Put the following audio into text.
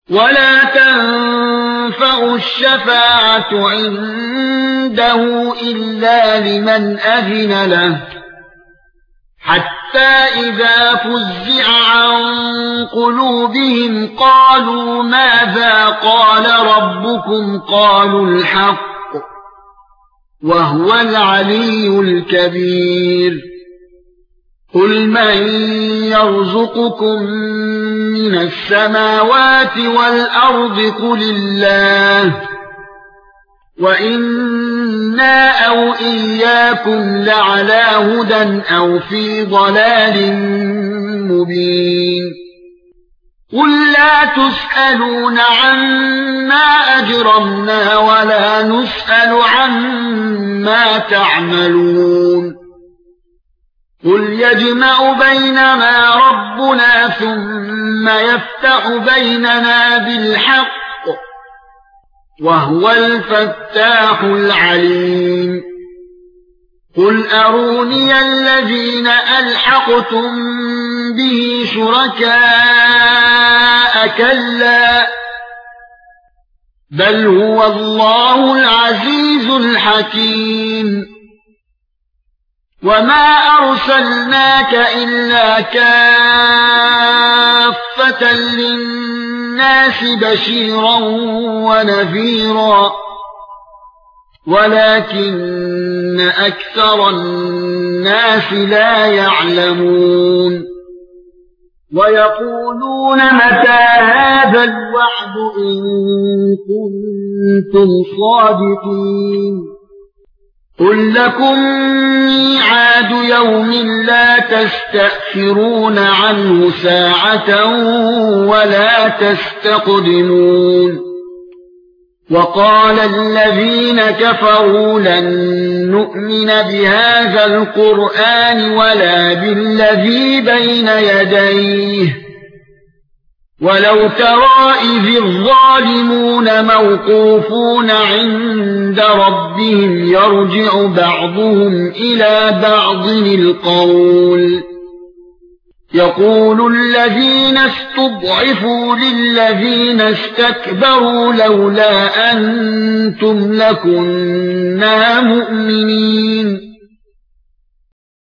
ولا تنفع الشفاعة عنده إلا لمن أذن له حتى إذا فزع عن قلوبهم قالوا ماذا قال ربكم قالوا الحق وهو العلي الكبير قل من يرزقكم من السماوات والأرض قل الله وإنا أو إياكم لعلى هدى أو في ضلال مبين قل لا تسألون عما أجرمنا ولا نسأل عما تعملون قل يجمع بيننا ربنا ثم يفتح بيننا بالحق وهو الفتاح العليم قل أروني الذين ألحقتم به شركاء كلا بل هو الله العزيز الحكيم وما أرسلناك إلا كافة للناس بشيرا ونذيرا ولكن أكثر الناس لا يعلمون ويقولون متى هذا الوعد إن كنتم صادقين قل لكم ميعاد يوم لا تستأخرون عنه ساعة ولا تستقدمون وقال الذين كفروا لن نؤمن بهذا القرآن ولا بالذي بين يديه ولو ترى إذ الظالمون موقوفون عند ربهم يرجع بعضهم إلى بعض القول يقول الذين استضعفوا للذين استكبروا لولا أنتم لكنا مؤمنين